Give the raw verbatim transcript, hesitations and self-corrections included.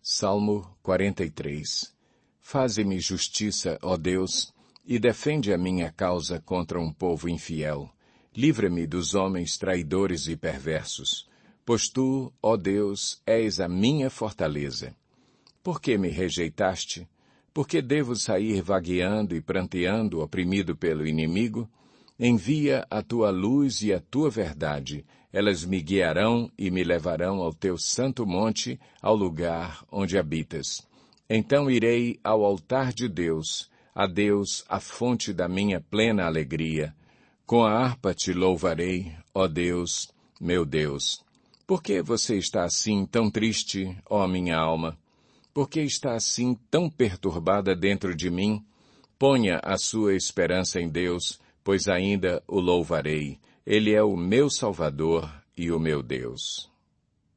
Salmo quarenta e três. Faze-me justiça, ó Deus, e defende a minha causa contra um povo infiel. Livra-me dos homens traidores e perversos, pois tu, ó Deus, és a minha fortaleza. Por que me rejeitaste? Por que devo sair vagueando e pranteando, oprimido pelo inimigo? Envia a tua luz e a tua verdade. Elas me guiarão e me levarão ao teu santo monte, ao lugar onde habitas. Então irei ao altar de Deus, a Deus, a fonte da minha plena alegria. Com a harpa te louvarei, ó Deus, meu Deus. Por que você está assim tão triste, ó minha alma? Por que está assim tão perturbada dentro de mim? Ponha a sua esperança em Deus, pois ainda o louvarei. Ele é o meu Salvador e o meu Deus.